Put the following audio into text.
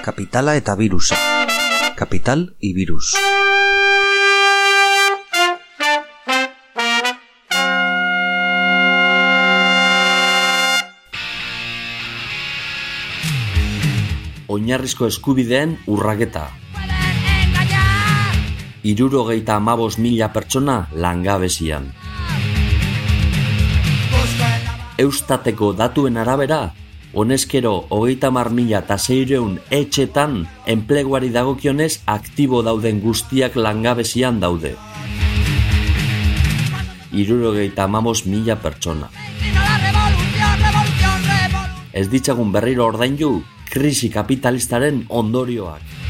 Kapitala eta birusa. Kapital y virus. Oinarrizko eskubideen urraketa. 75.000 pertsona langabezian. Eustateko datuen arabera, honezkero 30.600 etxetan enpleguari dagokionez aktibo dauden guztiak langabezian daude. 75.000 pertsona. Ez ditzagun berriro ordaindu krisi kapitalistaren ondorioak.